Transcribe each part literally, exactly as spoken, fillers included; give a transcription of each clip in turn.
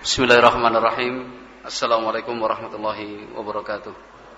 Bismillahirrahmanirrahim. Assalamualaikum warahmatullahi wabarakatuh.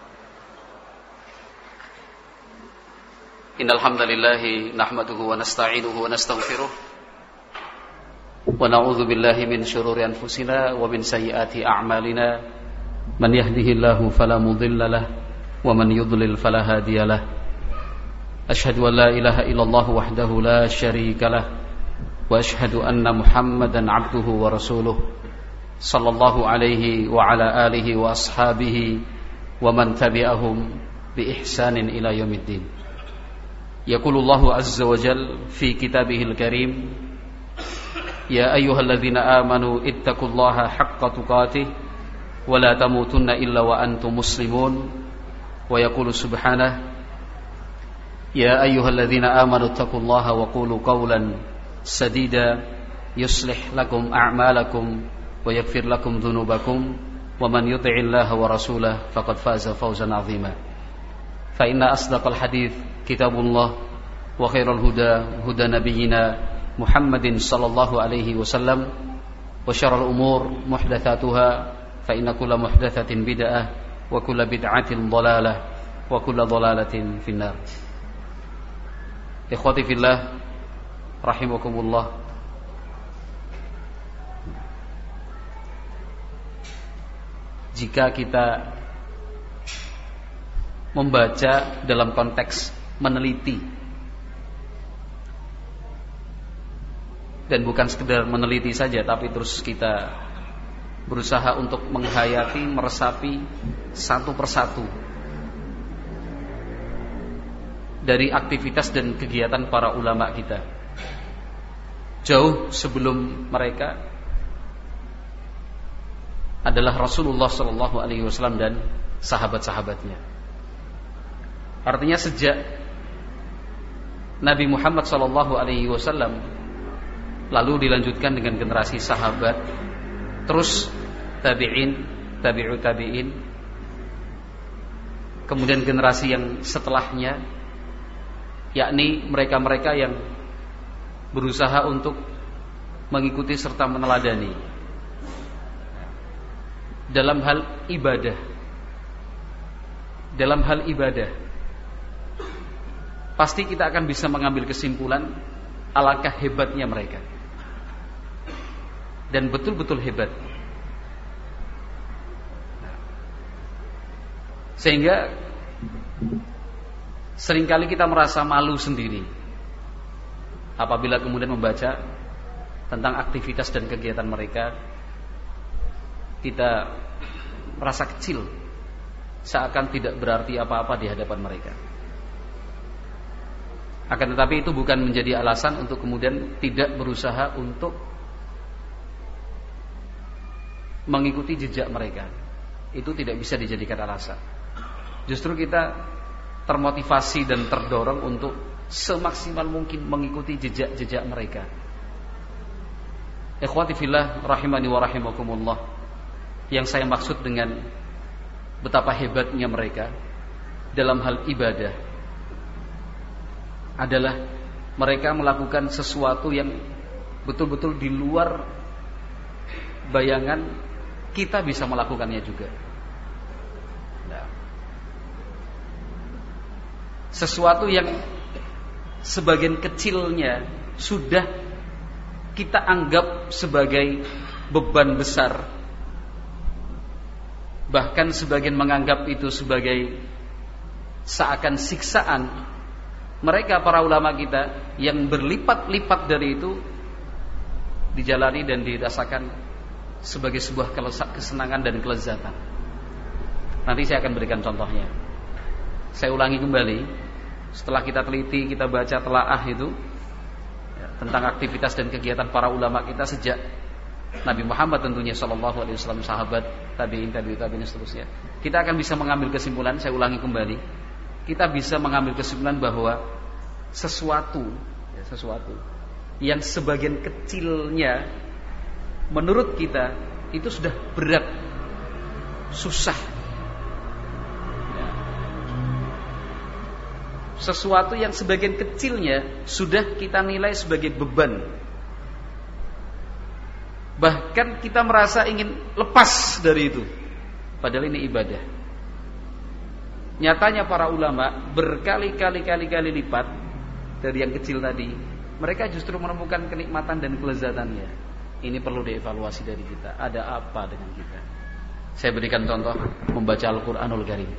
Innal hamdalillahi nahmaduhu wa nasta'inuhu wa nastaghfiruh wa na'udzu billahi min shururi anfusina wa min sayyiati a'malina. Man yahdihillahu fala mudilla lahu wa man yudlil fala hadiya lahu. Asyhadu an la ilaha illallah wahdahu la syarika lahu wa asyhadu anna Muhammadan 'abduhu wa rasuluh. Sallallahu alaihi wa ala alihi wa ashabihi wa man tabi'ahum bi ihsanin ila yaumiddin. Yaqulullahu azza wa jalla fi kitabihil karim, ya ayyuhalladzina amanu ittaqullaha haqqa tuqatih wa la tamutunna illa wa antum muslimun. Wa yaqulu subhanahu, ya ayyuhalladzina amanu ittaqullaha wa qulu qawlan sadida yuslih lakum a'malakum wa yaghfir lakum dhunubakum wa man yuti'illaha wa rasulahu faqad faza fawzan 'azima. Fa inna asdaqal hadits kitabullah wa khairal huda huda nabiyyina Muhammadin sallallahu alaihi wasallam wa syarrul umur muhdatsatuha fa inna kulla muhdatsatin bid'ah wa kulla bid'atin dhalalah wa kulla dhalalatin finnar. Ikhwati fillah rahimakumullah. Jika kita membaca dalam konteks meneliti, dan bukan sekedar meneliti saja, tapi terus kita berusaha untuk menghayati, meresapi satu persatu dari aktivitas dan kegiatan para ulama kita jauh sebelum mereka adalah Rasulullah sallallahu alaihi wasallam dan sahabat-sahabatnya. Artinya sejak Nabi Muhammad sallallahu alaihi wasallam, lalu dilanjutkan dengan generasi sahabat, terus tabi'in, tabi'ut tabi'in, kemudian generasi yang setelahnya, yakni mereka-mereka yang berusaha untuk mengikuti serta meneladani dalam hal ibadah. Dalam hal ibadah pasti kita akan bisa mengambil kesimpulan alangkah hebatnya mereka, dan betul-betul hebat. Sehingga seringkali kita merasa malu sendiri apabila kemudian membaca tentang aktivitas dan kegiatan mereka. Kita merasa kecil, seakan tidak berarti apa-apa di hadapan mereka. Akan tetapi itu bukan menjadi alasan untuk kemudian tidak berusaha untuk mengikuti jejak mereka. Itu tidak bisa dijadikan alasan. Justru kita termotivasi dan terdorong untuk semaksimal mungkin mengikuti jejak-jejak mereka. Ikhwati fillah rahimani wa rahimakumullah. Yang saya maksud dengan betapa hebatnya mereka dalam hal ibadah adalah mereka melakukan sesuatu yang betul-betul di luar bayangan kita bisa melakukannya juga. Nah, sesuatu yang sebagian kecilnya sudah kita anggap sebagai beban besar, bahkan sebagian menganggap itu sebagai seakan siksaan. Mereka para ulama kita yang berlipat-lipat dari itu dijalani dan dirasakan sebagai sebuah kesenangan dan kelezatan. Nanti saya akan berikan contohnya. Saya ulangi kembali, setelah kita teliti, kita baca telaah itu ya, tentang aktivitas dan kegiatan para ulama kita sejak Nabi Muhammad tentunya sallallahu alaihi wasallam, sahabat, tabi'in, tabi'ut tabi'in dan seterusnya. Kita akan bisa mengambil kesimpulan, saya ulangi kembali. Kita bisa mengambil kesimpulan bahwa sesuatu ya, sesuatu yang sebagian kecilnya menurut kita itu sudah berat, susah. Ya. Sesuatu yang sebagian kecilnya sudah kita nilai sebagai beban. Bahkan kita merasa ingin lepas dari itu, padahal ini ibadah. Nyatanya para ulama berkali-kali kali-kali lipat dari yang kecil tadi, mereka justru menemukan kenikmatan dan kelezatannya. Ini perlu dievaluasi dari kita. Ada apa dengan kita? Saya berikan contoh membaca Al-Qur'anul Karim.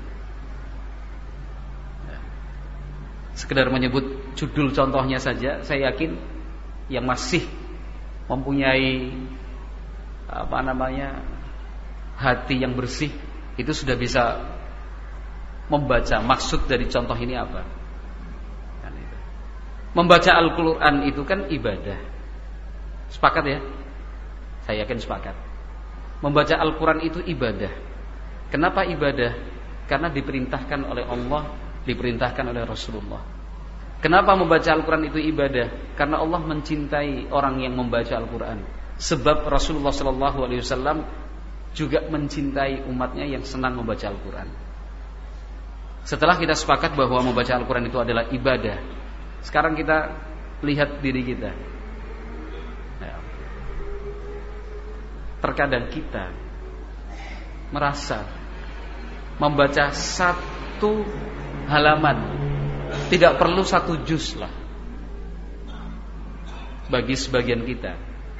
Sekedar menyebut judul contohnya saja, saya yakin yang masih mempunyai apa namanya hati yang bersih itu sudah bisa membaca maksud dari contoh ini apa. Kan itu. Membaca Al-Qur'an itu kan ibadah. Sepakat ya? Saya yakin sepakat. Membaca Al-Qur'an itu ibadah. Kenapa ibadah? Karena diperintahkan oleh Allah, diperintahkan oleh Rasulullah. Kenapa membaca Al-Qur'an itu ibadah? Karena Allah mencintai orang yang membaca Al-Qur'an. Sebab Rasulullah shallallahu alaihi wasallam juga mencintai umatnya yang senang membaca Al-Qur'an. Setelah kita sepakat bahwa membaca Al-Qur'an itu adalah ibadah, sekarang kita lihat diri kita. Terkadang kita merasa membaca satu halaman tidak perlu satu juz lah bagi sebagian kita.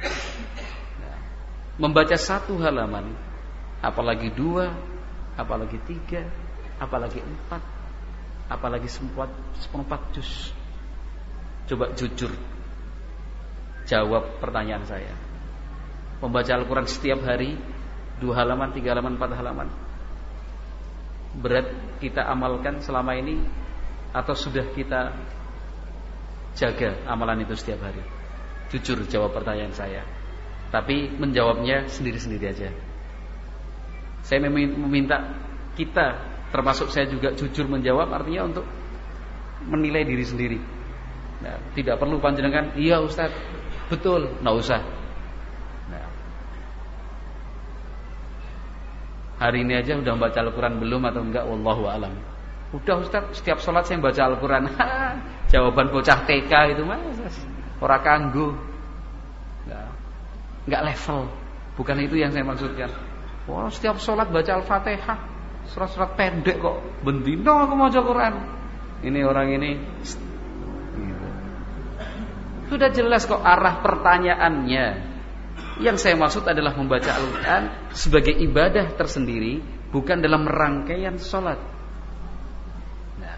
Membaca satu halaman, apalagi dua, apalagi tiga, apalagi empat, apalagi seperempat juz. Coba jujur jawab pertanyaan saya. Membaca Al-Quran setiap hari dua halaman, tiga halaman, empat halaman, berat kita amalkan selama ini atau sudah kita jaga amalan itu setiap hari? Jujur jawab pertanyaan saya. Tapi menjawabnya sendiri-sendiri aja. Saya meminta kita, termasuk saya juga, jujur menjawab, artinya untuk menilai diri sendiri. Nah, tidak perlu panjenengan, iya Ustaz, betul, nggak usah. Nah, hari ini aja udah baca Al-Quran belum atau enggak? Wallahu a'lam. Udah Ustaz, setiap sholat saya baca Al-Quran. Jawaban bocah T K itu mas, ora kanggo. Nah, enggak level. Bukan itu yang saya maksudkan. Wah, wow, setiap sholat baca Al-Fatihah, surat-surat pendek kok. Bendino aku mau baca Quran. Ini orang ini gitu. Sudah jelas kok arah pertanyaannya. Yang saya maksud adalah membaca Al-Quran sebagai ibadah tersendiri, bukan dalam rangkaian sholat. Nah,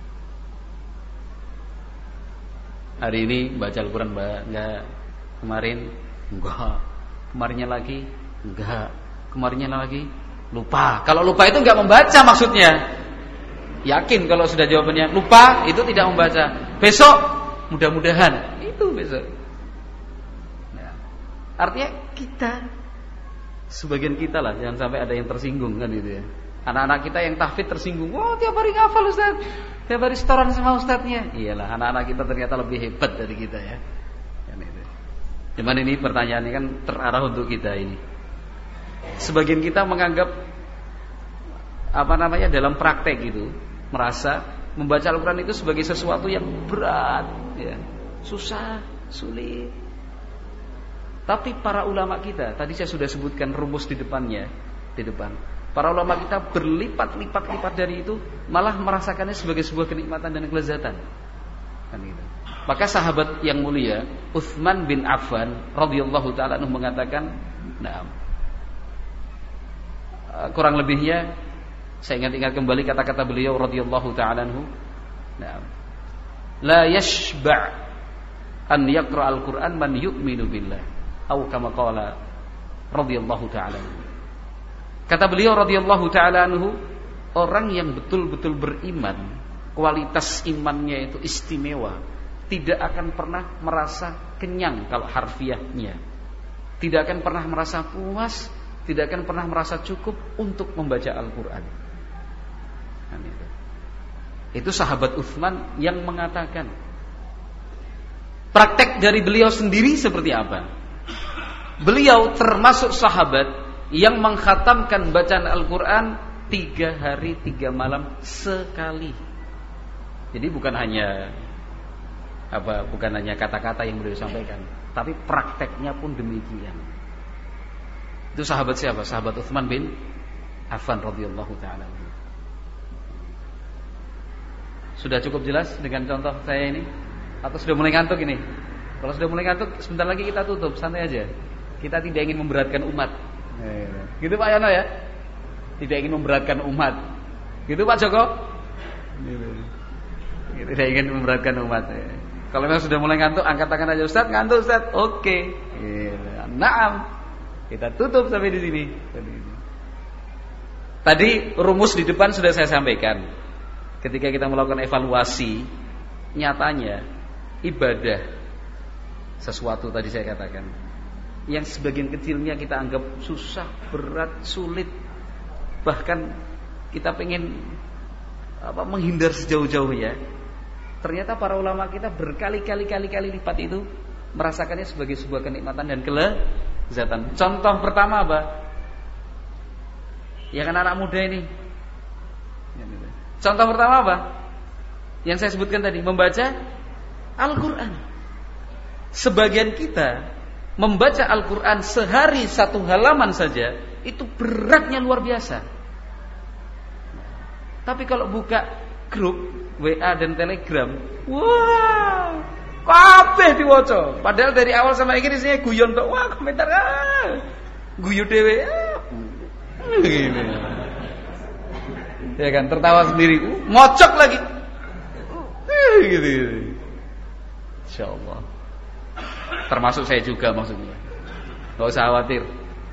hari ini baca Al-Quran enggak? Kemarin enggak. Kemarinnya lagi enggak. Kemarinnya lagi lupa. Kalau lupa itu enggak membaca maksudnya. Yakin kalau sudah jawabannya lupa itu tidak membaca. Besok mudah-mudahan itu besok. Nah, artinya kita, sebagian kita lah, jangan sampai ada yang tersinggung kan gitu ya. Anak-anak kita yang tahfidz tersinggung. Wah, tiap hari ngafal Ustaz, tiap hari setoran sama ustadznya. Iyalah, anak-anak kita ternyata lebih hebat dari kita ya. Kan itu. Cuman ini pertanyaannya kan terarah untuk kita ini. Sebagian kita menganggap apa namanya dalam praktek gitu, merasa membaca Al-Quran itu sebagai sesuatu yang berat, ya, susah, sulit. Tapi para ulama kita, tadi saya sudah sebutkan rumus di depannya, di depan. Para ulama kita berlipat-lipat-lipat dari itu, malah merasakannya sebagai sebuah kenikmatan dan kelezatan. Kan gitu. Maka sahabat yang mulia Utsman bin Affan radhiyallahu taala anhu mengatakan, nah, kurang lebihnya saya ingat-ingat kembali kata-kata beliau radhiyallahu taala anhu, nah, la yashba' an yaqra al-Qur'an man yu'minu billah atau kama qala radhiyallahu taala anhu. Kata beliau radhiyallahu taala anhu, orang yang betul-betul beriman, kualitas imannya itu istimewa, tidak akan pernah merasa kenyang kalau harfiahnya, tidak akan pernah merasa puas, tidak akan pernah merasa cukup untuk membaca Al-Quran. Itu. Itu sahabat Utsman yang mengatakan. Praktek dari beliau sendiri seperti apa? Beliau termasuk sahabat yang mengkhatamkan bacaan Al-Quran tiga hari tiga malam sekali. Jadi bukan hanya apa, bukan hanya kata-kata yang beliau sampaikan, tapi prakteknya pun demikian. Itu sahabat siapa? Sahabat Utsman bin Affan radhiyallahu taala. Sudah cukup jelas dengan contoh saya ini? Atau sudah mulai ngantuk ini? Kalau sudah mulai ngantuk, sebentar lagi kita tutup, santai aja. Kita tidak ingin memberatkan umat. Gitu Pak Yono ya? Tidak ingin memberatkan umat. Gitu Pak Joko? Gitu. Tidak ingin memberatkan umat. Kalau memang sudah mulai ngantuk, angkat tangan aja. Ustaz, ngantuk Ustaz? Oke. Naam. Kita tutup sampai di sini. Tadi rumus di depan sudah saya sampaikan. Ketika kita melakukan evaluasi, nyatanya ibadah sesuatu tadi saya katakan yang sebagian kecilnya kita anggap susah, berat, sulit, bahkan kita pengen apa menghindar sejauh-jauhnya. Ternyata para ulama kita berkali-kali-kali-kali lipat itu merasakannya sebagai sebuah kenikmatan dan kelezatan. Contoh pertama apa? Ya kan anak muda ini. Contoh pertama apa? Yang saya sebutkan tadi, membaca Al-Quran. Sebagian kita membaca Al-Quran sehari satu halaman saja itu beratnya luar biasa. Tapi kalau buka grup W A dan Telegram, wah, kabeh diwaca. Padahal dari awal sampai akhir isinya guyon tok. Wah, komentar ah. Guyu dhewe. Ah. Gini. Ya kan, tertawa sendiri, uh, ngocok lagi. Uh, gitu. Insyaallah. Termasuk saya juga maksudnya. Enggak usah khawatir.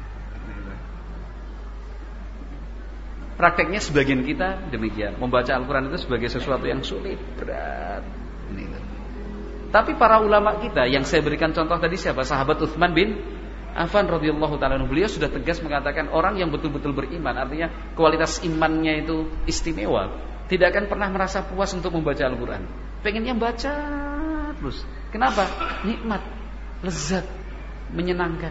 Prakteknya sebagian kita demikian, membaca Al-Quran itu sebagai sesuatu yang sulit, berat. Ini. Tapi para ulama kita yang saya berikan contoh tadi siapa? Sahabat Utsman bin Affan radhiyallahu taala anhu, beliau sudah tegas mengatakan orang yang betul-betul beriman, artinya kualitas imannya itu istimewa, tidak akan pernah merasa puas untuk membaca Al-Quran. Pengennya baca terus. Kenapa? Nikmat, lezat, menyenangkan.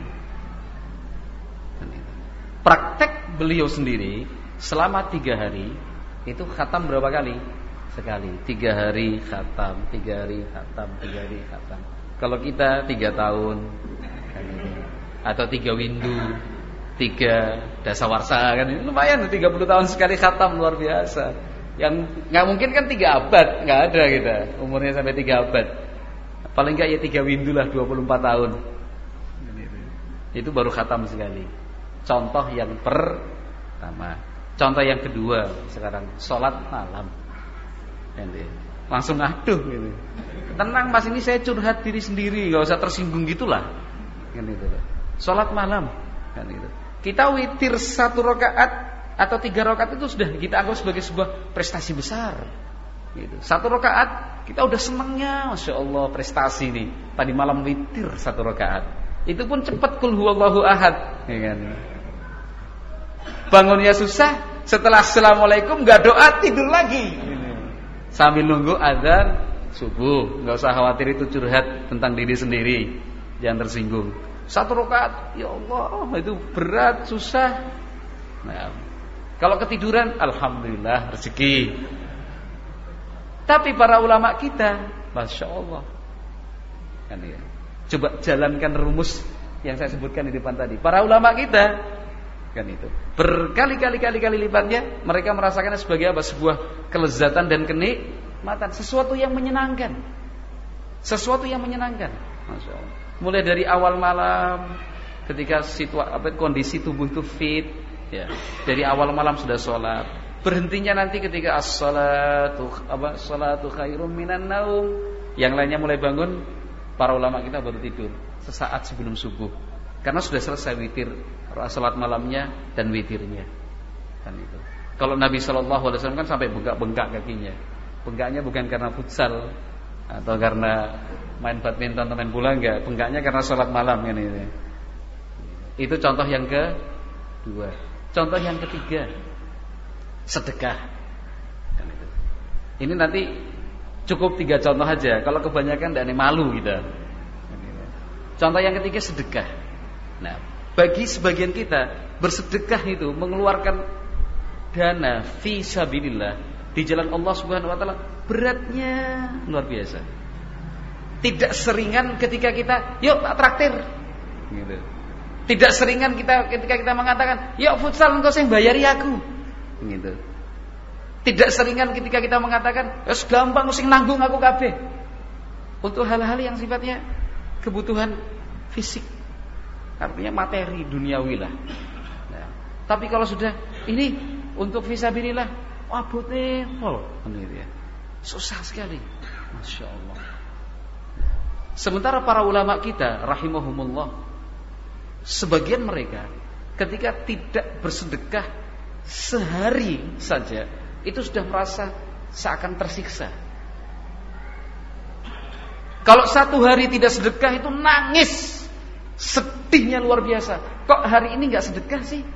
Praktek beliau sendiri selama tiga hari itu khatam berapa kali? Sekali. Tiga hari khatam, tiga hari khatam, tiga hari khatam. Kalau kita tiga tahun atau tiga windu, tiga dasawarsa kan, lumayan tiga puluh tahun sekali khatam, luar biasa. Yang nggak mungkin kan tiga abad, nggak ada kita umurnya sampai tiga abad. Paling nggak ya tiga windu lah, dua puluh empat tahun. Itu baru khatam sekali. Contoh yang pertama. Contoh yang kedua sekarang sholat malam. Langsung aduh gitu. Tenang mas, ini saya curhat diri sendiri, nggak usah tersinggung gitulah. Kan gitu. Sholat malam, kan gitu. Kita witir satu rakaat atau tiga rakaat itu sudah kita anggap sebagai sebuah prestasi besar. Gitu. Satu rakaat kita udah senangnya, masya Allah prestasi nih. Tadi malam witir satu rakaat. Itu pun cepat, kul huwallahu ahad. Ya kan? Bangunnya susah, setelah assalamualaikum nggak doa, tidur lagi. Sambil nunggu azan subuh. Nggak usah khawatir itu curhat tentang diri sendiri, jangan tersinggung. Satu rakaat, ya Allah, itu berat, susah. Nah, kalau ketiduran, alhamdulillah rezeki. Tapi para ulama kita, masya Allah, kan ya. Coba jalankan rumus yang saya sebutkan di depan tadi. Para ulama kita, kan itu berkali-kali kali-kali lipatnya mereka merasakannya sebagai apa? Sebuah kelezatan dan kenikmatan, sesuatu yang menyenangkan, sesuatu yang menyenangkan. Masya Allah. Mulai dari awal malam ketika situa, apa, kondisi tubuh itu fit, ya. Dari awal malam sudah sholat. Berhentinya nanti ketika as-salatu apa salatu khairum minan naum. Yang lainnya mulai bangun, para ulama kita baru tidur sesaat sebelum subuh. Karena sudah selesai witir, salat malamnya dan witirnya. Kan itu. Kalau Nabi sallallahu alaihi wasallam kan sampai bengkak-bengkak kakinya. Bengkaknya bukan karena futsal atau karena main badminton atau main bola, enggak. Bengkaknya karena salat malam kan ini. Itu contoh yang kedua. Contoh yang ketiga, sedekah. Kan itu. Ini nanti cukup tiga contoh aja. Kalau kebanyakan tidak malu kita. Contoh yang ketiga, sedekah. Nah, bagi sebagian kita bersedekah itu mengeluarkan dana fi sabilillah di jalan Allah Subhanahu wa taala, beratnya luar biasa. Tidak seringan ketika kita, yuk tak traktir gitu. Tidak seringan kita ketika kita mengatakan, "Ya futsal engkau sing bayari aku." Gitu. Tidak seringan ketika kita mengatakan, "Wes gampang sing nanggung aku kabeh." Untuk hal-hal yang sifatnya kebutuhan fisik, artinya materi duniawi lah. Nah, tapi kalau sudah ini untuk fisabilillah, abotnya pol, gitu ya. Susah sekali, masya Allah. Sementara para ulama kita, rahimahumullah, sebagian mereka ketika tidak bersedekah sehari saja itu sudah merasa seakan tersiksa. Kalau satu hari tidak sedekah itu nangis, sedihnya luar biasa. Kok hari ini nggak sedekah sih?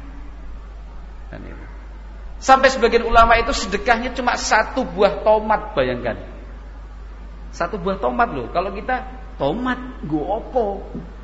Sampai sebagian ulama itu sedekahnya cuma satu buah tomat, bayangkan. Satu buah tomat loh. Kalau kita tomat gue opo?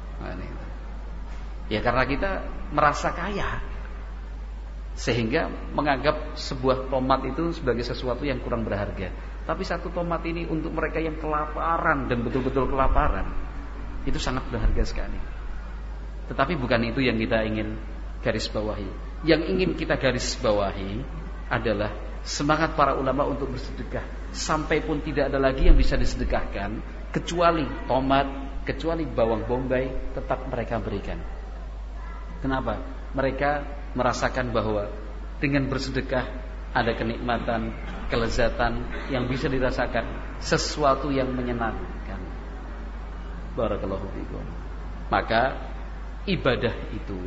Ya karena kita merasa kaya, sehingga menganggap sebuah tomat itu sebagai sesuatu yang kurang berharga. Tapi satu tomat ini untuk mereka yang kelaparan dan betul-betul kelaparan, itu sangat berharga sekali. Tetapi bukan itu yang kita ingin garis bawahi. Yang ingin kita garis bawahi adalah semangat para ulama untuk bersedekah. Sampai pun tidak ada lagi yang bisa disedekahkan kecuali tomat, kecuali bawang bombay, tetap mereka berikan. Kenapa? Mereka merasakan bahwa dengan bersedekah ada kenikmatan, kelezatan yang bisa dirasakan, sesuatu yang menyenangkan. Barakallahu fiikum. Maka ibadah itu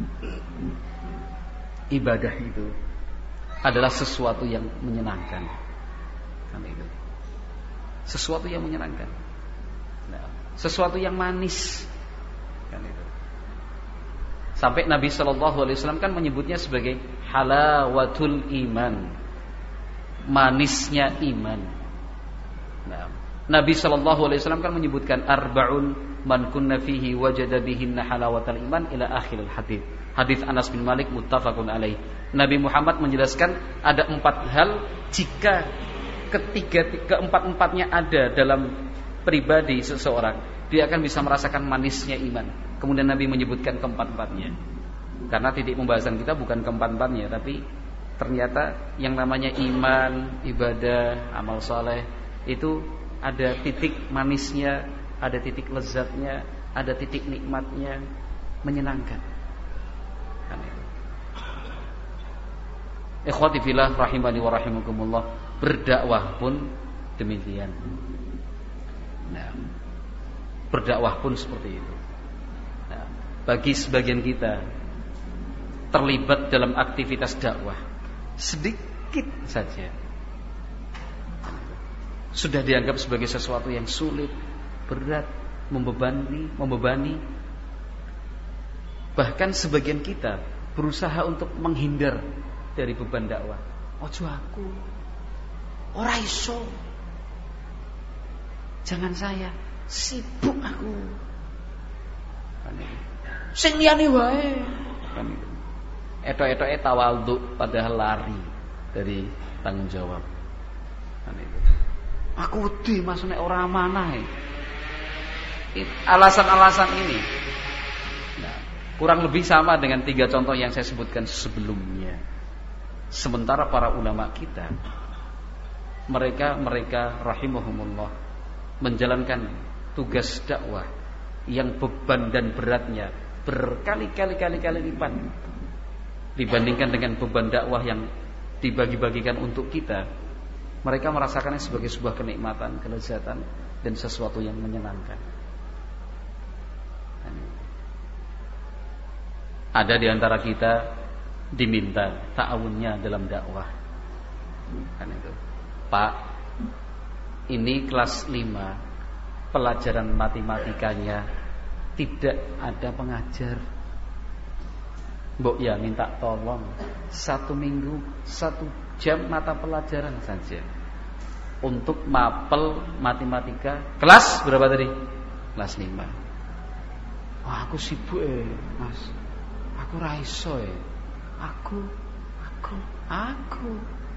ibadah itu adalah sesuatu yang menyenangkan. Kan itu. Sesuatu yang menyenangkan. Nah, sesuatu yang manis. Kan itu. Sampai Nabi Shallallahu Alaihi Wasallam kan menyebutnya sebagai halawatul iman, manisnya iman. Nah, Nabi Shallallahu Alaihi Wasallam kan menyebutkan arbaun man kunna fihi wajada bihinna halawatul iman ila akhiril hadits. Hadits Anas bin Malik muttafaqun alaih. Nabi Muhammad menjelaskan ada empat hal jika ketiga keempat-empatnya ada dalam pribadi seseorang, dia akan bisa merasakan manisnya iman. Kemudian Nabi menyebutkan keempat-empatnya. Karena titik pembahasan kita bukan keempat-empatnya, tapi ternyata yang namanya iman, ibadah, amal saleh itu ada titik manisnya, ada titik lezatnya, ada titik nikmatnya, menyenangkan. Kan itu. Ikhwati fillah rahimani wa rahimakumullah, berdakwah pun demikian. Nah, berdakwah pun seperti itu. Nah, bagi sebagian kita terlibat dalam aktivitas dakwah sedikit saja sudah dianggap sebagai sesuatu yang sulit, berat, membebani, membebani. Bahkan sebagian kita berusaha untuk menghindar dari beban dakwah. Ojo aku, ora iso, jangan saya, sibuk aku. Sing liyane wae. Etok-etoke tawadhu padahal lari dari tanggung jawab. Aku wedi Mas nek ora amanah. Alasan-alasan ini nah, kurang lebih sama dengan tiga contoh yang saya sebutkan sebelumnya. Sementara para ulama kita, mereka mereka rahimahumullah menjalankan tugas dakwah yang beban dan beratnya berkali-kali kali lipat dibandingkan dengan beban dakwah yang dibagi-bagikan untuk kita. Mereka merasakannya sebagai sebuah kenikmatan, kelezatan, dan sesuatu yang menyenangkan. Ada di antara kita diminta ta'awunnya dalam dakwah. Kan itu. Pak, ini kelas lima, pelajaran matematikanya tidak ada pengajar. Mbok ya minta tolong satu minggu satu jam mata pelajaran saja untuk mapel matematika kelas berapa tadi? Kelas lima. Wah, aku sibuk eh, Mas. Aku ra iso eh. Aku aku aku.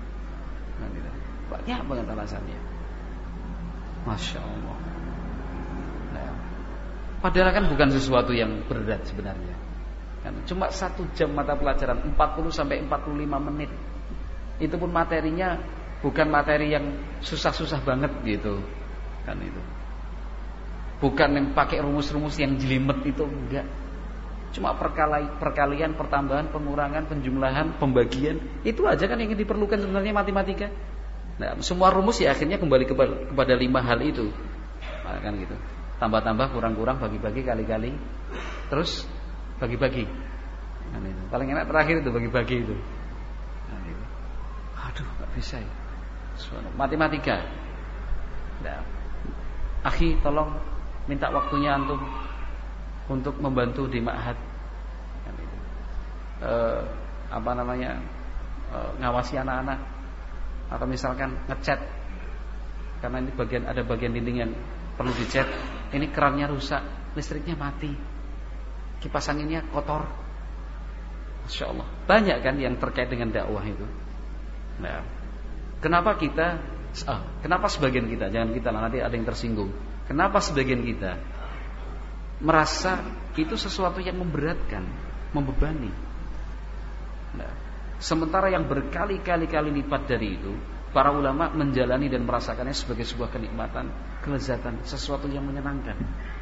Banyak banget alasannya. Masya Allah. Nah, padahal kan bukan sesuatu yang berat sebenarnya. Cuma satu jam mata pelajaran, empat puluh sampai empat puluh lima menit. Itu pun materinya bukan materi yang susah-susah banget gitu. Kan itu. Bukan yang pakai rumus-rumus yang jelimet itu, enggak. Cuma perkali, perkalian, pertambahan, pengurangan, penjumlahan, pembagian. Itu aja kan yang diperlukan sebenarnya matematika. Nah, semua rumus ya akhirnya kembali kepada, kepada lima hal itu. Nah, kan gitu. Tambah-tambah, kurang-kurang, bagi-bagi, kali-kali. Terus bagi-bagi. Nah, itu. Paling enak terakhir itu bagi-bagi itu. Nah, itu. Aduh, nggak bisa ya. Matematika. Nah, akhi, tolong minta waktunya antum untuk membantu di ma'had. Nah, itu. E, apa namanya? E, ngawasi anak-anak. Atau misalkan ngecat, karena ini bagian ada bagian dinding yang perlu dicat. Ini kerannya rusak, listriknya mati, kipas anginnya kotor. Masya Allah, banyak kan yang terkait dengan dakwah itu. Nah, kenapa kita ah, kenapa sebagian kita, jangan kita lah, nanti ada yang tersinggung. Kenapa sebagian kita merasa itu sesuatu yang memberatkan, membebani? Nah, sementara yang berkali-kali-kali lipat dari itu, para ulama menjalani dan merasakannya sebagai sebuah kenikmatan, kelezatan, sesuatu yang menyenangkan.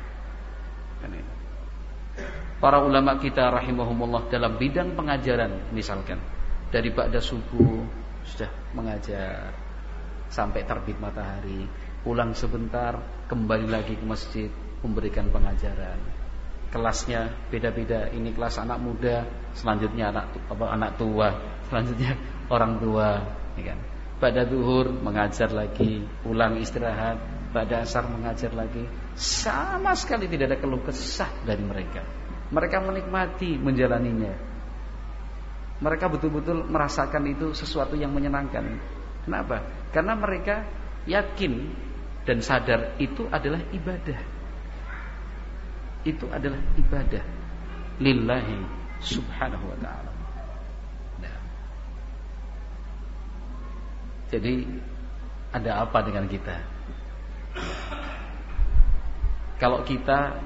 Para ulama kita rahimahumullah dalam bidang pengajaran, misalkan dari ba'da subuh sudah mengajar sampai terbit matahari, pulang sebentar, kembali lagi ke masjid memberikan pengajaran. Kelasnya beda-beda. Ini kelas anak muda, selanjutnya anak apa anak tua, selanjutnya orang tua, ya kan. Pada zuhur mengajar lagi, pulang istirahat, pada asar mengajar lagi. Sama sekali tidak ada keluh kesah dari mereka. Mereka menikmati menjalaninya. Mereka betul-betul merasakan itu sesuatu yang menyenangkan. Kenapa? Karena mereka yakin dan sadar itu adalah ibadah. Itu adalah ibadah lillahi subhanahu wa ta'ala. Nah. Jadi ada apa dengan kita? Kalau kita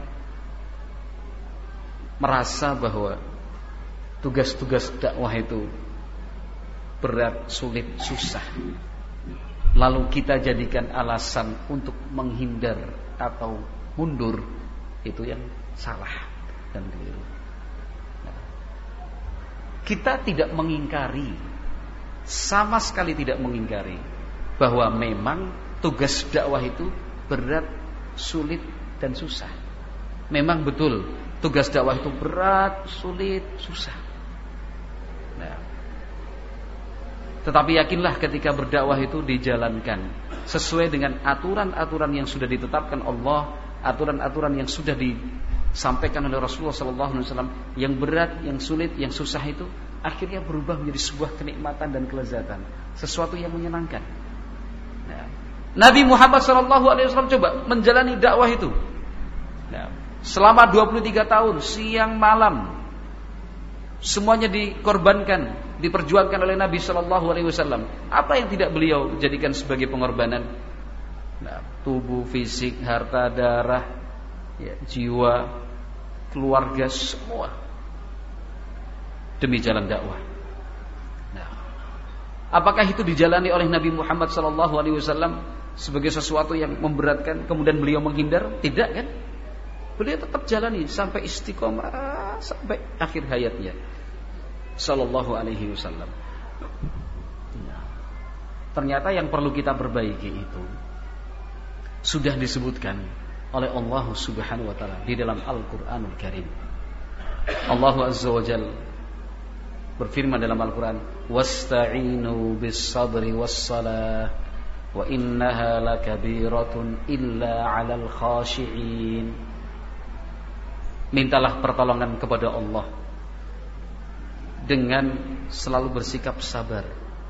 merasa bahwa tugas-tugas dakwah itu berat, sulit, susah, lalu kita jadikan alasan untuk menghindar atau mundur, itu yang salah dan keliru. Nah, kita tidak mengingkari, sama sekali tidak mengingkari bahwa memang tugas dakwah itu berat, sulit dan susah. Memang betul tugas dakwah itu berat, sulit, susah. Nah, tetapi yakinlah ketika berdakwah itu dijalankan sesuai dengan aturan-aturan yang sudah ditetapkan Allah, aturan-aturan yang sudah disampaikan oleh Rasulullah sallallahu alaihi wasallam, yang berat, yang sulit, yang susah itu akhirnya berubah menjadi sebuah kenikmatan dan kelezatan, sesuatu yang menyenangkan. Nah, Nabi Muhammad sallallahu alaihi wasallam coba menjalani dakwah itu. Nah, selama dua puluh tiga tahun, siang malam semuanya dikorbankan, diperjuangkan oleh Nabi sallallahu alaihi wasallam. Apa yang tidak beliau jadikan sebagai pengorbanan? Nah, tubuh, fisik, harta, darah, ya, jiwa, keluarga, semua demi jalan dakwah. Nah, apakah itu dijalani oleh Nabi Muhammad sallallahu alaihi wasallam sebagai sesuatu yang memberatkan kemudian beliau menghindar? Tidak kan? Beliau tetap jalani sampai istiqomah sampai akhir hayatnya sallallahu alaihi wasallam. Nah, ternyata yang perlu kita perbaiki itu sudah disebutkan oleh Allah Subhanahu wa taala di dalam Al-Qur'anul Karim. Allah Azza wa Jalla berfirman dalam Al-Qur'an, "Wasta'inu bis-sabri was-salah wa innaha lakabiratun illa 'alal khashi'in." Mintalah pertolongan kepada Allah dengan selalu bersikap sabar.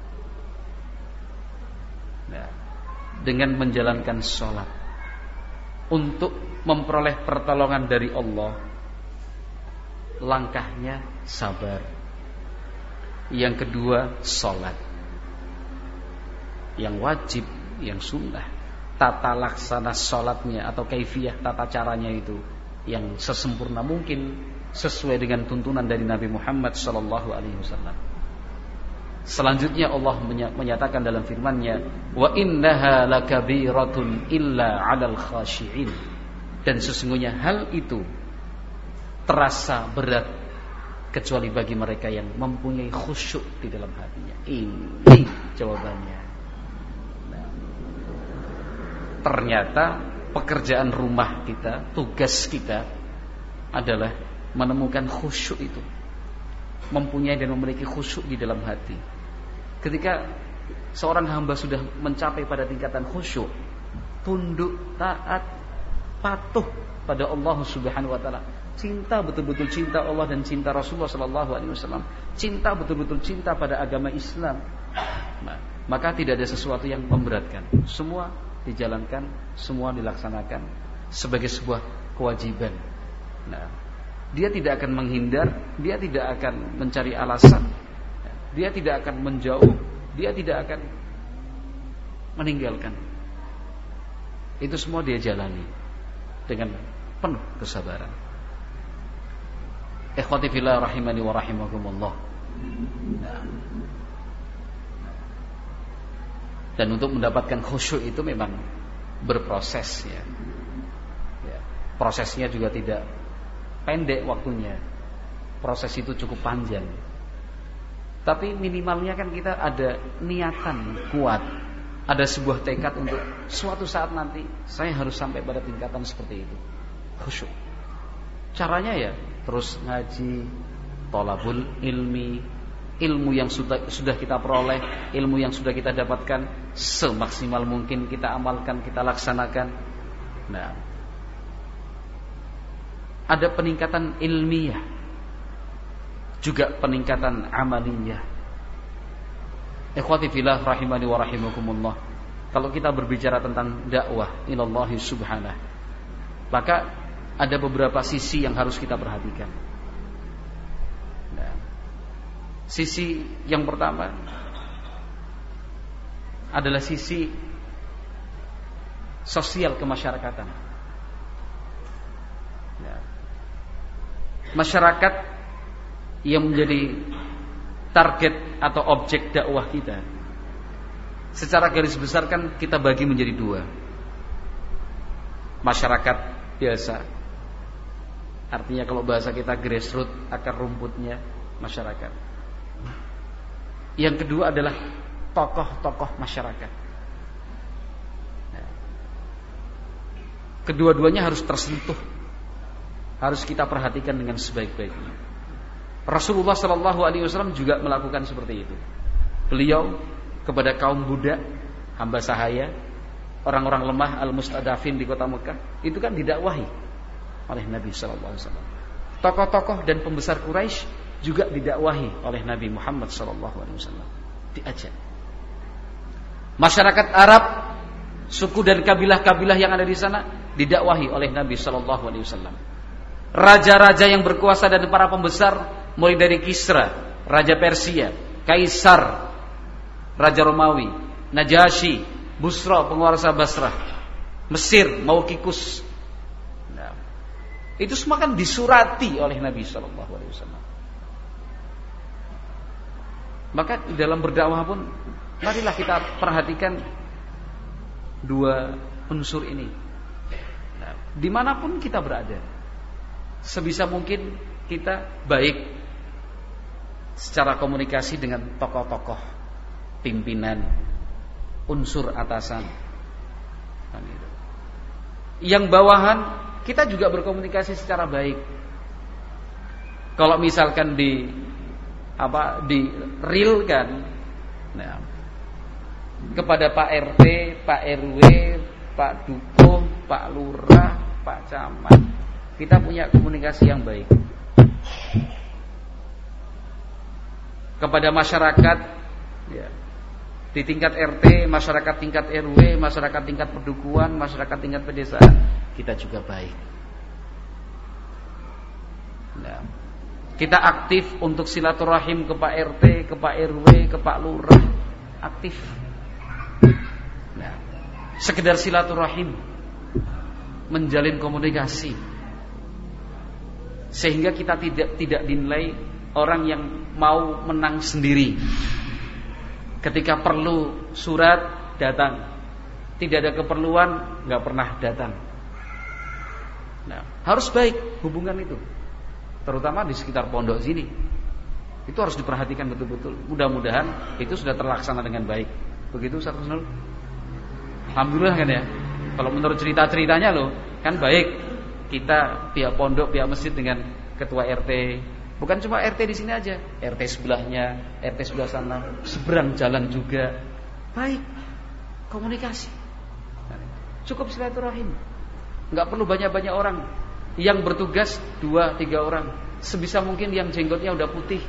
Nah, dengan menjalankan sholat untuk memperoleh pertolongan dari Allah, langkahnya sabar. Yang kedua, sholat yang wajib, yang sunnah, tata laksana sholatnya atau kaifiyah tata caranya itu yang sesempurna mungkin, sesuai dengan tuntunan dari Nabi Muhammad sallallahu alaihi wasallam. Selanjutnya Allah menyatakan dalam firman-Nya, wa innaha lakabiratun illa 'alal khashi'in. Dan sesungguhnya hal itu terasa berat kecuali bagi mereka yang mempunyai khusyuk di dalam hatinya. Ini jawabannya. Nah, ternyata pekerjaan rumah kita, tugas kita adalah menemukan khusyuk itu, mempunyai dan memiliki khusyuk di dalam hati. Ketika seorang hamba sudah mencapai pada tingkatan khusyuk, tunduk, taat, patuh pada Allah Subhanahu wa taala, cinta betul-betul cinta Allah dan cinta Rasulullah sallallahu alaihi wasallam, cinta betul-betul cinta pada agama Islam, nah, maka tidak ada sesuatu yang memberatkan. Semua dijalankan, semua dilaksanakan sebagai sebuah kewajiban. Nah, dia tidak akan menghindar, dia tidak akan mencari alasan, dia tidak akan menjauh, dia tidak akan meninggalkan. Itu semua dia jalani dengan penuh kesabaran. Ikhwati fillah rahimani wa rahimakumullah. Dan untuk mendapatkan khusyuk itu memang berproses ya. Ya, prosesnya juga tidak pendek waktunya. Proses itu cukup panjang. Tapi minimalnya kan kita ada niatan kuat, ada sebuah tekad untuk suatu saat nanti saya harus sampai pada tingkatan seperti itu, khusyuk. Caranya ya terus ngaji, thalabul ilmi, ilmu yang sudah sudah kita peroleh, ilmu yang sudah kita dapatkan semaksimal mungkin kita amalkan, kita laksanakan. Nah, ada peningkatan ilmiah, juga peningkatan amaliyah. Ikhwati fillah rahimani wa rahimakumullah. Kalau kita berbicara tentang dakwah ilallahi subhanah, maka ada beberapa sisi yang harus kita perhatikan. Nah, sisi yang pertama adalah sisi sosial kemasyarakatan. Nah, masyarakat yang menjadi target atau objek dakwah kita, secara garis besar kan kita bagi menjadi dua. Masyarakat biasa, artinya kalau bahasa kita grassroots, akar rumputnya masyarakat. Yang kedua adalah tokoh-tokoh masyarakat. Kedua-duanya harus tersentuh, harus kita perhatikan dengan sebaik-baiknya. Rasulullah Shallallahu Alaihi Wasallam juga melakukan seperti itu. Beliau kepada kaum budak, hamba sahaya, orang-orang lemah, al-mustadafin di kota Mekah, itu kan didakwahi oleh Nabi Shallallahu Alaihi Wasallam. Tokoh-tokoh dan pembesar Quraisy juga didakwahi oleh Nabi Muhammad Shallallahu Alaihi Wasallam. Diajak. Masyarakat Arab, suku dan kabilah-kabilah yang ada di sana didakwahi oleh Nabi Shallallahu Alaihi Wasallam. Raja-raja yang berkuasa dan para pembesar, mulai dari Kisra, Raja Persia, Kaisar, Raja Romawi, Najasyi, Busra, penguasa Basrah, Mesir, Maukikus. Nah, itu semua kan disurati oleh Nabi Shallallahu Alaihi Wasallam. Maka dalam berdakwah pun, marilah kita perhatikan dua unsur ini. Nah, dimanapun kita berada, sebisa mungkin kita baik secara komunikasi dengan tokoh-tokoh pimpinan, unsur atasan. Yang bawahan kita juga berkomunikasi secara baik. Kalau misalkan di apa di real kan, nah, kepada Pak R T, Pak R W, Pak Dukuh, Pak Lurah, Pak Camat, kita punya komunikasi yang baik. Kepada masyarakat ya, di tingkat R T, masyarakat tingkat R W, masyarakat tingkat perdukuhan, masyarakat tingkat pedesaan, kita juga baik. Nah, kita aktif untuk silaturahim ke Pak R T, ke Pak R W, ke Pak Lurah, aktif. Nah, sekedar silaturahim, menjalin komunikasi. sehingga kita tidak tidak dinilai orang yang mau menang sendiri. Ketika perlu surat datang, tidak ada keperluan nggak pernah datang. Nah, harus baik hubungan itu, terutama di sekitar pondok sini. Itu harus diperhatikan betul-betul. Mudah-mudahan itu sudah terlaksana dengan baik. Begitu Ustaz Husnul? Alhamdulillah kan ya. Kalau menurut cerita-ceritanya loh, kan baik kita pihak pondok, pihak masjid dengan ketua R T. Bukan cuma R T di sini aja, R T sebelahnya, R T sebelah sana, seberang jalan juga. Baik, komunikasi. Cukup silaturahim. Enggak perlu banyak-banyak orang. Yang bertugas dua, tiga orang. Sebisa mungkin yang jenggotnya udah putih.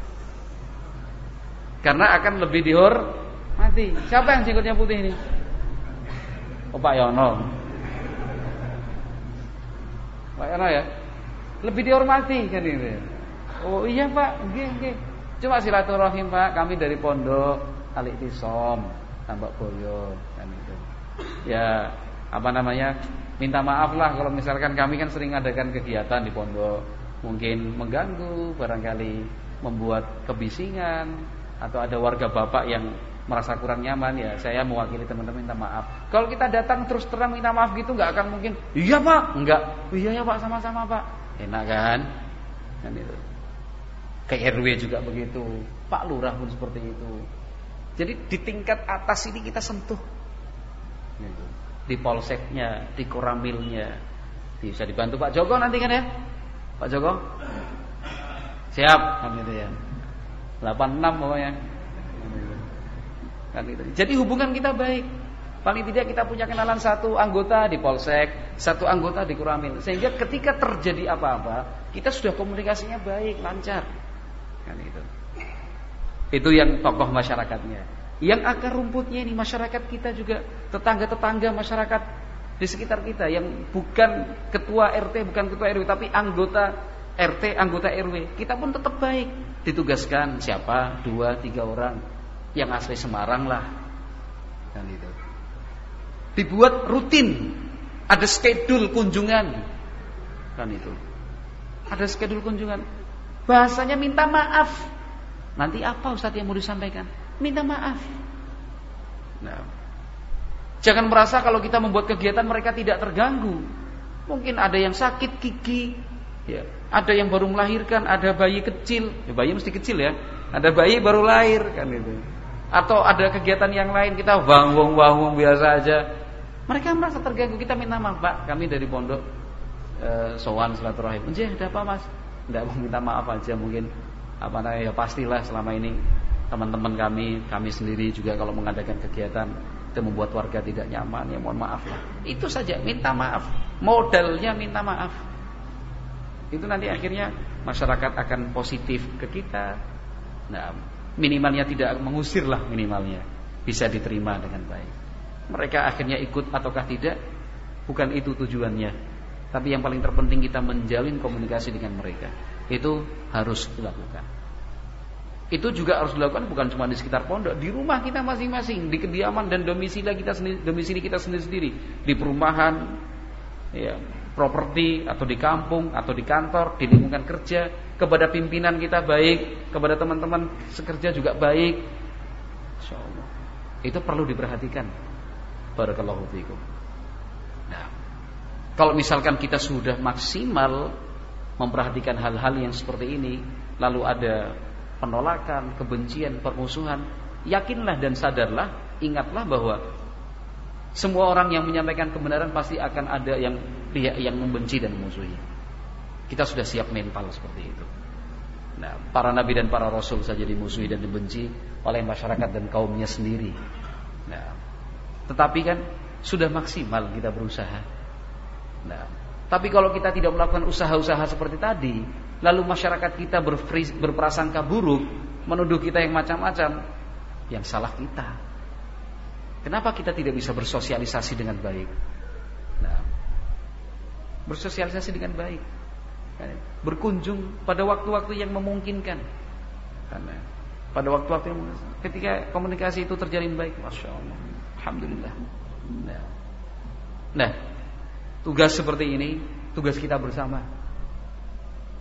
Karena akan lebih dihormati. Siapa yang jenggotnya putih ini? Oh, Pak Yono. Pak Yono ya. Lebih dihormati kan ini. Oh iya Pak, nggih nggih. Cuma silaturahim Pak, kami dari pondok Al-Iktisom Tambak Boyo kan itu. Ya, apa namanya? Minta maaf lah kalau misalkan kami kan sering adakan kegiatan di pondok, mungkin mengganggu, barangkali membuat kebisingan, atau ada warga bapak yang merasa kurang nyaman, ya saya mewakili teman-teman minta maaf. Kalau kita datang terus terang minta maaf gitu nggak akan mungkin. Iya Pak, enggak. Iya ya Pak, sama-sama Pak. Enak kan? Kan itu. Ke R W juga begitu, Pak Lurah pun seperti itu. Jadi di tingkat atas ini kita sentuh gitu. Di polseknya, di koramilnya. Bisa dibantu Pak Joko nanti kan ya, Pak Joko? Siap kan gitu ya. delapan puluh enam pokoknya kan gitu. Jadi hubungan kita baik. Paling tidak kita punya kenalan satu anggota di polsek, satu anggota di koramil, sehingga ketika terjadi apa-apa kita sudah komunikasinya baik, lancar kan itu. Itu yang tokoh masyarakatnya. Yang akar rumputnya ini masyarakat kita juga, tetangga-tetangga masyarakat di sekitar kita yang bukan ketua R T, bukan ketua R W, tapi anggota R T, anggota R W, kita pun tetap baik. Ditugaskan siapa? Dua, tiga orang yang asli Semarang lah kan itu. Dibuat rutin, ada schedule kunjungan kan itu. Ada schedule kunjungan. Bahasanya minta maaf. Nanti apa Ustaz yang mau disampaikan? Minta maaf. Nah, jangan merasa kalau kita membuat kegiatan mereka tidak terganggu. Mungkin ada yang sakit gigi, ya, ada yang baru melahirkan, ada bayi kecil, ya, bayi mesti kecil ya, ada bayi baru lahir kan itu. Atau ada kegiatan yang lain kita wang-wang-wang biasa aja. Mereka merasa terganggu, kita minta maaf Pak, kami dari pondok e, sowan silaturahim. Nggih, ada apa Mas? Enggak, mau minta maaf aja mungkin apa namanya, ya pastilah selama ini teman-teman kami, kami sendiri juga kalau mengadakan kegiatan itu membuat warga tidak nyaman, ya mohon maaf lah. Itu saja, minta maaf. Modalnya minta maaf. Itu nanti akhirnya masyarakat akan positif ke kita. Nah, minimalnya tidak mengusir lah, minimalnya bisa diterima dengan baik. Mereka akhirnya ikut ataukah tidak, bukan itu tujuannya. Tapi yang paling terpenting kita menjalin komunikasi dengan mereka. Itu harus dilakukan. Itu juga harus dilakukan bukan cuma di sekitar pondok, di rumah kita masing-masing, di kediaman dan domisili kita sendiri, domisili kita sendiri-sendiri, di perumahan, ya, properti atau di kampung atau di kantor, di lingkungan kerja, kepada pimpinan kita baik, kepada teman-teman sekerja juga baik. Insyaallah. Itu perlu diperhatikan. Barakallahu fiikum. Nah, kalau misalkan kita sudah maksimal memperhatikan hal-hal yang seperti ini, lalu ada penolakan, kebencian, permusuhan, yakinlah dan sadarlah, ingatlah bahwa semua orang yang menyampaikan kebenaran pasti akan ada yang pihak yang membenci dan memusuhi. Kita sudah siap mental seperti itu. Nah, para nabi dan para rasul saja dimusuhi dan dibenci oleh masyarakat dan kaumnya sendiri. Nah, tetapi kan sudah maksimal kita berusaha. Nah, tapi kalau kita tidak melakukan usaha-usaha seperti tadi, lalu masyarakat kita berprasangka buruk, menuduh kita yang macam-macam, yang salah kita. Kenapa kita tidak bisa bersosialisasi dengan baik? Nah, bersosialisasi dengan baik, berkunjung pada waktu-waktu yang memungkinkan. Karena pada waktu-waktu yang memungkinkan, ketika komunikasi itu terjalin baik, masya Allah, alhamdulillah. Nah, nah, tugas seperti ini, tugas kita bersama.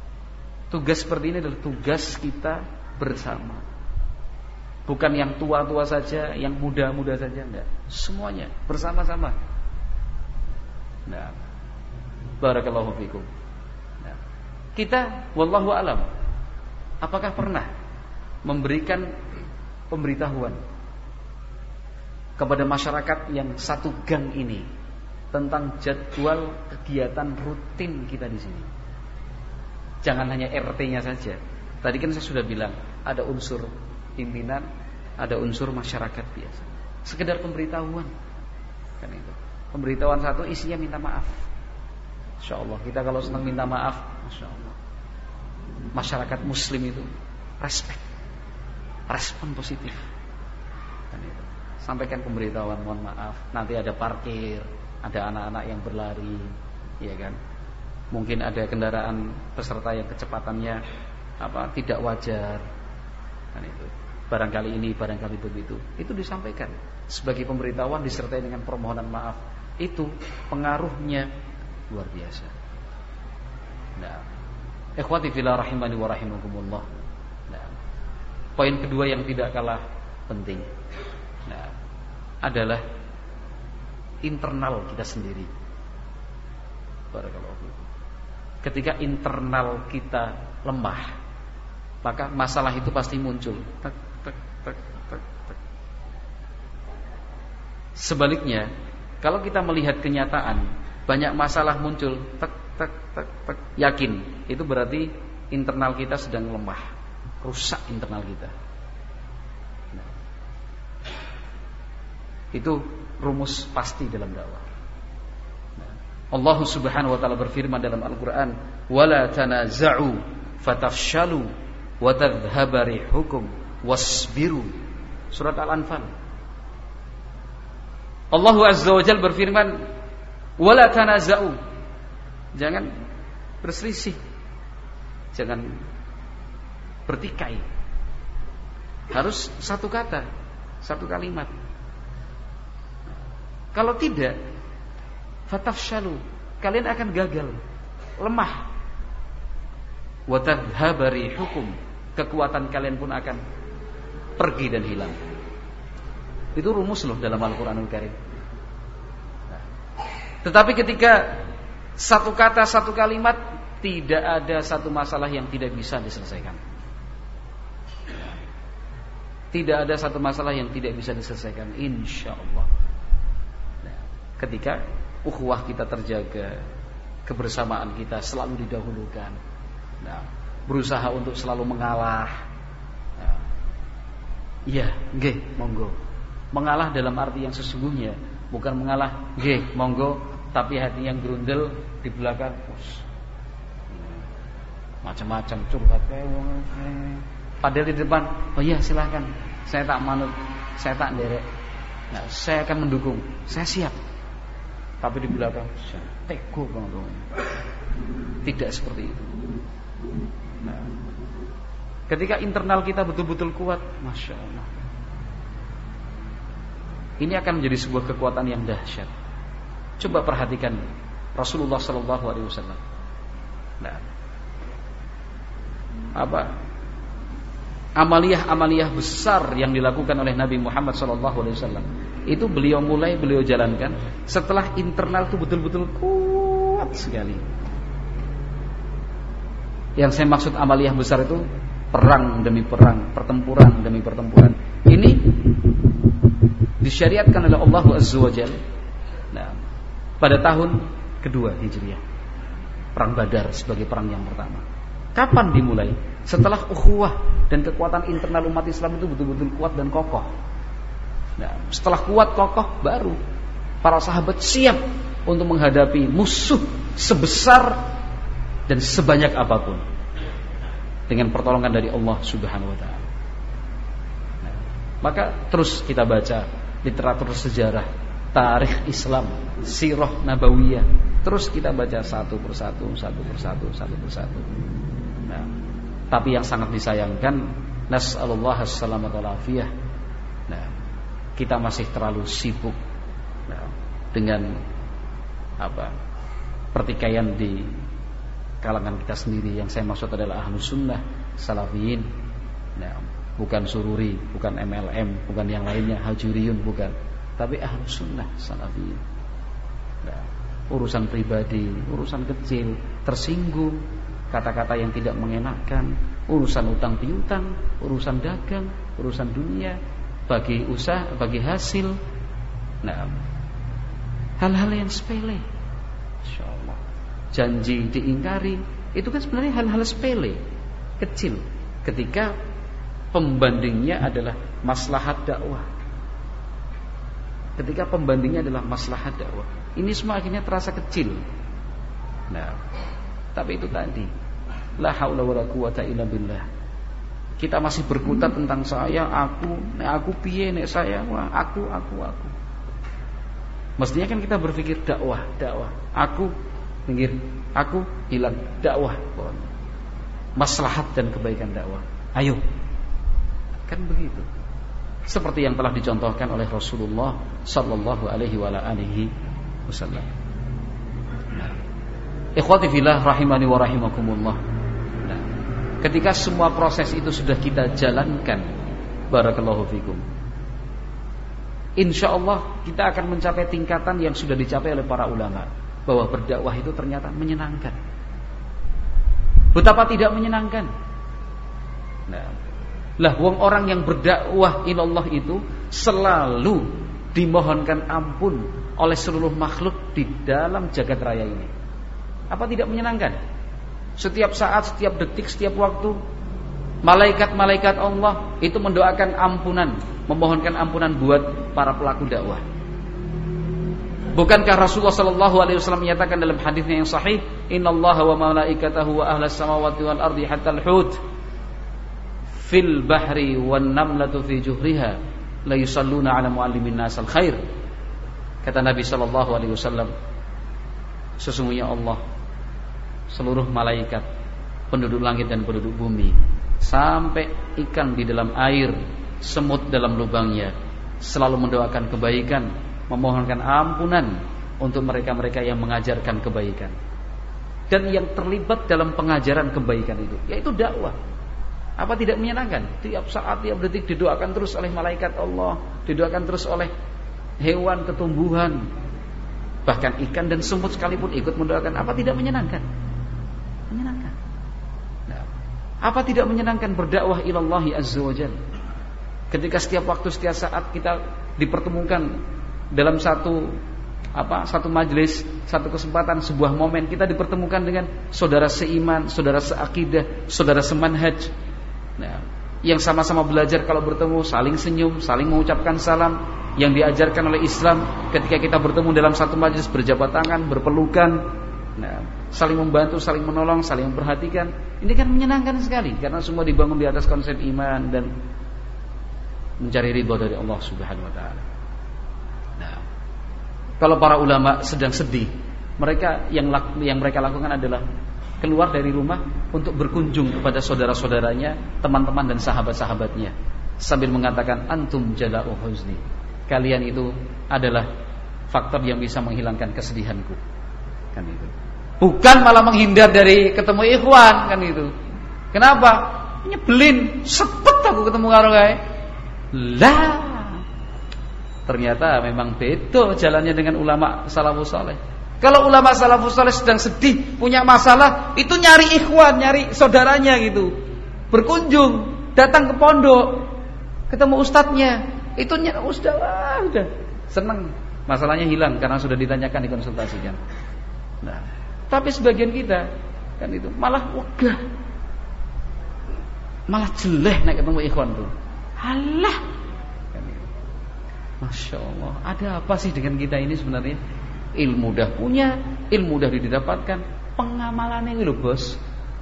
Tugas seperti ini adalah tugas kita bersama. Bukan yang tua-tua saja, yang muda-muda saja, enggak. Semuanya bersama-sama. Nah, barakallahu fikum. Nah, kita wallahu alam, apakah pernah memberikan pemberitahuan kepada masyarakat yang satu gang ini tentang jadwal kegiatan rutin kita di sini? Jangan hanya R T-nya saja. Tadi kan saya sudah bilang, ada unsur pimpinan, ada unsur masyarakat biasa. Sekedar pemberitahuan. Kan itu. Pemberitahuan satu isinya minta maaf. Insyaallah kita kalau senang minta maaf, masyaallah. Masyarakat muslim itu respect. Respon positif. Kan itu. Sampaikan pemberitahuan, mohon maaf, nanti ada parkir, ada anak-anak yang berlari, ya kan? Mungkin ada kendaraan peserta yang kecepatannya apa tidak wajar, kan itu. Barangkali ini, barangkali begitu. Itu disampaikan sebagai pemberitahuan disertai dengan permohonan maaf. Itu pengaruhnya luar biasa. Nah, ikhwati fillah rahimani wa rahimakumullah. Nah, poin kedua yang tidak kalah penting, nah, adalah internal kita sendiri. Barakallahu fikum. Ketika internal kita lemah, maka masalah itu pasti muncul. Tek, tek, tek, tek, tek. Sebaliknya, kalau kita melihat kenyataan banyak masalah muncul, tek, tek, tek, tek, yakin itu berarti internal kita sedang lemah, rusak internal kita. Nah, itu rumus pasti dalam dakwah. Allah Subhanahu wa taala berfirman dalam Al-Qur'an, "Wala tanaza'u fatafshalu wa tadhhaba rihukum wasbiru." Surat Al-Anfal. Allah Azza wa Jalla berfirman, "Wala tanaza'u." Jangan berselisih. Jangan bertikai. Harus satu kata, satu kalimat. Kalau tidak, fatafshalu, kalian akan gagal, lemah. Wa tadhhaba rihukum, kekuatan kalian pun akan pergi dan hilang. Itu rumus loh dalam Al-Qur'anul Karim. Nah, tetapi ketika satu kata, satu kalimat, tidak ada satu masalah yang tidak bisa diselesaikan. Tidak ada satu masalah yang tidak bisa diselesaikan, insyaallah. Nah, ketika ukhuwah kita terjaga, kebersamaan kita selalu didahulukan. Nah, berusaha untuk selalu mengalah. Nah, iya, nggih, monggo. Mengalah dalam arti yang sesungguhnya, bukan mengalah, nggih, monggo, tapi hati yang grundel di belakang, macam-macam curhat kayak wong. Padahal di depan, oh iya silahkan, saya tak manut, saya tak nderek. Nah, saya akan mendukung, saya siap. Tapi di belakang teko banget. Tidak seperti itu. Nah, ketika internal kita betul-betul kuat, masya Allah, ini akan menjadi sebuah kekuatan yang dahsyat. Coba perhatikan Rasulullah Sallallahu Alaihi Wasallam. Nah, apa amaliyah-amaliyah besar yang dilakukan oleh Nabi Muhammad Sallallahu Alaihi Wasallam itu beliau mulai, beliau jalankan setelah internal itu betul-betul kuat sekali. Yang saya maksud amaliyah besar itu perang demi perang, pertempuran demi pertempuran. Ini disyariatkan oleh Allah Azza wa Jalla. Nah, pada tahun kedua Hijriah, perang Badar sebagai perang yang pertama. Kapan dimulai? Setelah ukhuwah dan kekuatan internal umat Islam itu betul-betul kuat dan kokoh. Nah, setelah kuat kokoh, baru para sahabat siap untuk menghadapi musuh sebesar dan sebanyak apapun dengan pertolongan dari Allah Subhanahu wa taala. Nah, maka terus kita baca literatur sejarah, tarikh Islam, sirah nabawiyah. Terus kita baca satu persatu, satu persatu, satu persatu. Nah, tapi yang sangat disayangkan, nas'alullah as-salamata wal afiyah. Nah, kita masih terlalu sibuk nah, dengan apa? Pertikaian di kalangan kita sendiri. Yang saya maksud adalah ahlus sunnah, salafiyin. Nah, bukan sururi, bukan M L M, bukan yang lainnya, hajuriyun, bukan. Tapi ahlus sunnah, salafiyin. Nah, urusan pribadi, urusan kecil, tersinggung, kata-kata yang tidak mengenakan, urusan utang piutang, urusan dagang, urusan dunia, bagi usaha, bagi hasil. Nah, hal-hal yang sepele, insyaallah. Janji diingkari, itu kan sebenarnya hal-hal sepele, kecil, ketika pembandingnya adalah maslahat dakwah. Ketika pembandingnya adalah maslahat dakwah, ini semua akhirnya terasa kecil. Nah, tapi itu tadi, la haula wala quwata illa billah. Kita masih berkutat tentang saya, aku, nek aku piye, nek saya, wah, aku, aku, aku. Mestinya kan kita berpikir dakwah, dakwah. Aku pinggir, aku hilang, dakwah. Maslahat dan kebaikan dakwah. Ayo. Kan begitu. Seperti yang telah dicontohkan oleh Rasulullah sallallahu alaihi wa alihi wasallam. Nah, ikhwati fillah rahimani wa rahimakumullah. Nah, ketika semua proses itu sudah kita jalankan, barakallahu fikum, insyaallah kita akan mencapai tingkatan yang sudah dicapai oleh para ulama, bahwa berdakwah itu ternyata menyenangkan. Betapa tidak menyenangkan. Nah, lah wong orang yang berdakwah ilallah itu selalu dimohonkan ampun oleh seluruh makhluk di dalam jagat raya ini. Apa tidak menyenangkan? Setiap saat, setiap detik, setiap waktu, malaikat-malaikat Allah itu mendoakan ampunan, memohonkan ampunan buat para pelaku dakwah. Bukankah Rasulullah sallallahu alaihi wasallam menyatakan dalam hadisnya yang sahih, innallaha wa malaikatahu wa ahlas samawati wal ardi hatta al-hut fil bahri wan namlatu fi juhriha la yusalluna ala muallimin nasal khair. Kata Nabi sallallahu alaihi wasallam, sesungguhnya Allah, seluruh malaikat, penduduk langit dan penduduk bumi, sampai ikan di dalam air, semut dalam lubangnya, selalu mendoakan kebaikan, memohonkan ampunan untuk mereka-mereka yang mengajarkan kebaikan dan yang terlibat dalam pengajaran kebaikan itu, yaitu dakwah. Apa tidak menyenangkan? Tiap saat, tiap detik didoakan terus oleh malaikat Allah, didoakan terus oleh hewan, ketumbuhan, bahkan ikan dan semut sekalipun ikut mendoakan. Apa tidak menyenangkan? Menyenangkan. Nah, apa tidak menyenangkan berdakwah ilallahi azza wa jalla? Ketika setiap waktu, setiap saat kita dipertemukan dalam satu apa satu majelis, satu kesempatan, sebuah momen, kita dipertemukan dengan saudara seiman, saudara seakidah, saudara semanhaj. Nah, yang sama-sama belajar, kalau bertemu saling senyum, saling mengucapkan salam, yang diajarkan oleh Islam ketika kita bertemu dalam satu majelis, berjabat tangan, berpelukan, nah, saling membantu, saling menolong, saling memperhatikan. Ini kan menyenangkan sekali karena semua dibangun di atas konsep iman dan mencari ridha dari Allah Subhanahu wa taala. Nah, kalau para ulama sedang sedih, mereka yang yang mereka lakukan adalah keluar dari rumah untuk berkunjung kepada saudara-saudaranya, teman-teman dan sahabat-sahabatnya, sambil mengatakan, antum jala'u huzni, kalian itu adalah faktor yang bisa menghilangkan kesedihanku. Kan itu. Bukan malah menghindar dari ketemu ikhwan, kan itu. Kenapa? Nyebelin, sepet aku ketemu karo kae. Lah, ternyata memang beda jalannya dengan ulama salafus saleh. Kalau ulama salafus saleh sedang sedih, punya masalah, itu nyari ikhwan, nyari saudaranya gitu, berkunjung, datang ke pondok, ketemu ustadznya, itu nyari ustadz, ah, udah senang, masalahnya hilang karena sudah ditanyakan, dikonsultasikan. Nah, tapi sebagian kita kan itu malah wegah, malah jelek nek ketemu ikhwan tuh. Halah, Masya Allah, ada apa sih dengan kita ini sebenarnya? Ilmu dah punya, ilmu dah didapatkan, pengamalannya ini loh bos.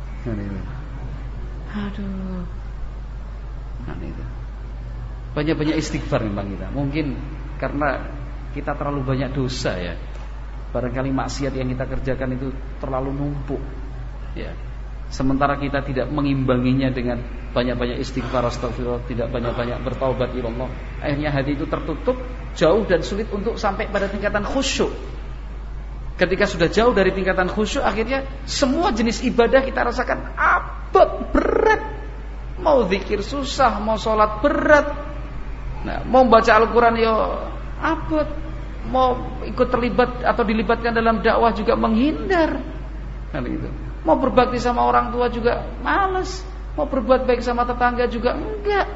Aduh, nah, itu. Banyak-banyak istighfar memang kita. Mungkin karena kita terlalu banyak dosa ya. Barangkali maksiat yang kita kerjakan itu terlalu numpuk ya. Sementara kita tidak mengimbanginya dengan banyak-banyak istighfar, astagfirullah, tidak banyak-banyak bertaubat ilallah, akhirnya hati itu tertutup, jauh dan sulit untuk sampai pada tingkatan khusyuk. Ketika sudah jauh dari tingkatan khusyuk, akhirnya semua jenis ibadah kita rasakan abot, berat. Mau zikir susah, mau sholat berat. Nah, mau baca Al-Quran ya abot, mau ikut terlibat atau dilibatkan dalam dakwah juga menghindar. Kan gitu. Mau berbakti sama orang tua juga malas, mau berbuat baik sama tetangga juga enggak.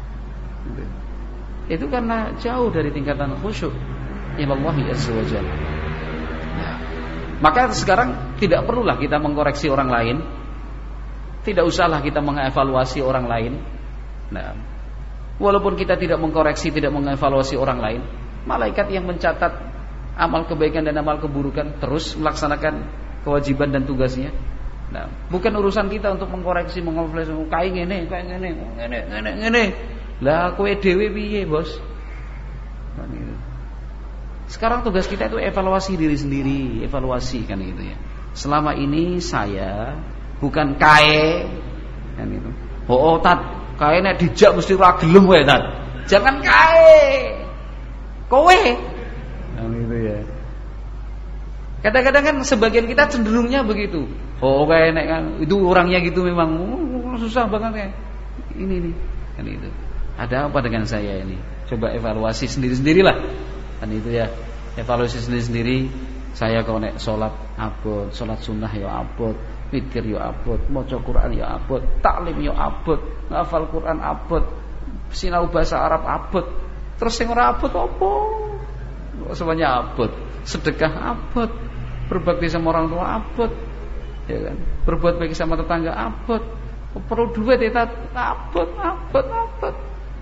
Itu karena jauh dari tingkatan khusyuk ilallahi azza wa jalla. Ya. Maka sekarang tidak perlulah kita mengkoreksi orang lain, tidak usahlah kita mengevaluasi orang lain. Nah, walaupun kita tidak mengkoreksi, tidak mengevaluasi orang lain, malaikat yang mencatat amal kebaikan dan amal keburukan terus melaksanakan kewajiban dan tugasnya. Nah, bukan urusan kita untuk mengkoreksi, mengevaluasi, kae ngene, kae ngene, ngene, ngene, ngene. Lah kowe dhewe piye, Bos? Nah, gitu. Sekarang tugas kita itu evaluasi diri sendiri, evaluasi kan gitu ya. Selama ini saya bukan kae kan gitu. Oh, oh tat, kae nek dijak mesti ora gelem kowe, tat. Jangan kae. Kowe. Kan gitu ya. Kadang-kadang kan sebagian kita cenderungnya begitu. Oh, kayak nek kan itu orangnya gitu memang uh, susah banget ya. Ini nih, kan itu. Ada apa dengan saya ini? Coba evaluasi sendiri-sendirilah. Kan itu ya. Evaluasi sendiri-sendiri. Saya kalau nek salat abot, salat sunnah ya abot, mikir ya abot, maca Quran ya abot, taklim ya abot, ngafal Quran abot, sinau bahasa Arab abot. Terus sing ora abot apa? Semuanya abot. Sedekah abot, berbakti sama orang tua abot, ya kan? Berbuat baik sama tetangga abot, perlu duit ya abot, abot, abot.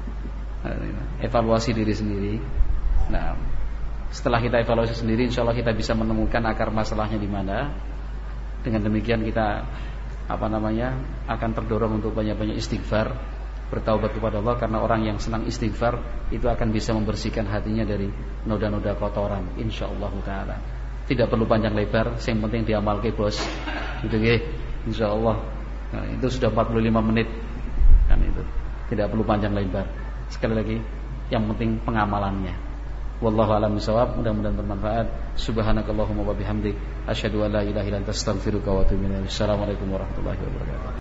Evaluasi diri sendiri. Nah, setelah kita evaluasi sendiri, insya Allah kita bisa menemukan akar masalahnya di mana. Dengan demikian kita apa namanya akan terdorong untuk banyak-banyak istighfar, bertaubat kepada Allah, karena orang yang senang istighfar itu akan bisa membersihkan hatinya dari noda-noda kotoran, insyaallah taala. Tidak perlu panjang lebar, yang penting diamalke, Bos. Gitu nggih, insyaallah. Nah, itu sudah empat puluh lima menit. Kan itu. Tidak perlu panjang lebar. Sekali lagi, yang penting pengamalannya. Wallahu a'lam bishawab, mudah-mudahan bermanfaat. Subhanakallahumma wa bihamdik, asyhadu an la ilaha illa anta astaghfiruka wa atubu ilaik. Assalamualaikum warahmatullahi wabarakatuh.